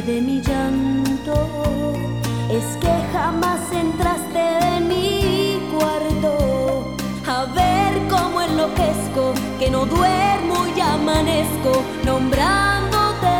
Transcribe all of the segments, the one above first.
de mi llanto es que jamás entraste en mi cuarto a ver cómo enloquezco, que no duermo y amanezco nombrándote.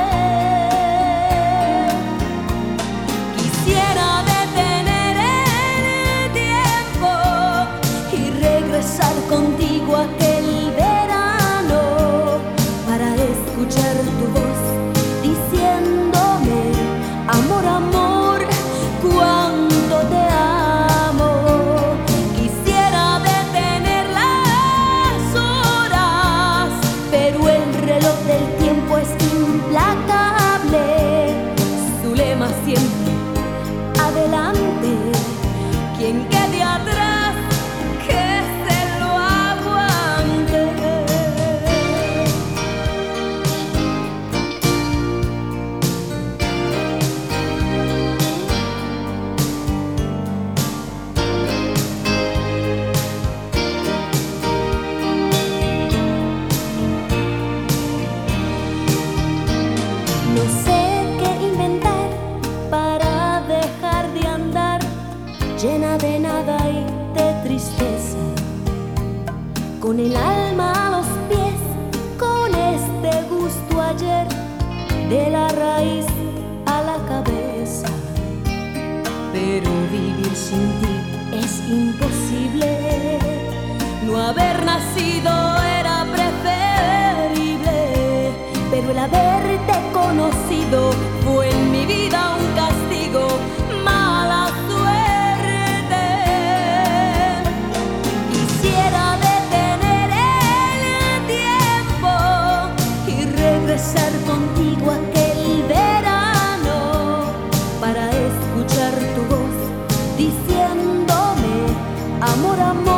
Quisiera detener el tiempo y regresar contigo a aquel verano para escuchar tu voz diciéndome: amor, amor, cuánto te amo. Quisiera detener las horas, pero el reloj del tiempo es implacable. Su lema siempre: adelante. Quien quede atrás, que se lo aguante. No sé qué inventar para dejar de andar llena de nada y de tristeza, con el alma a los pies, con este gusto ayer, de la raíz a la cabeza. Pero vivir sin ti es imposible, no haber nacido era preferible, pero el haberte conocido fue en mi vida un castigo, mala suerte. Quisiera detener el tiempo y regresar contigo a aquel verano para escuchar tu voz diciéndome: amor, amor,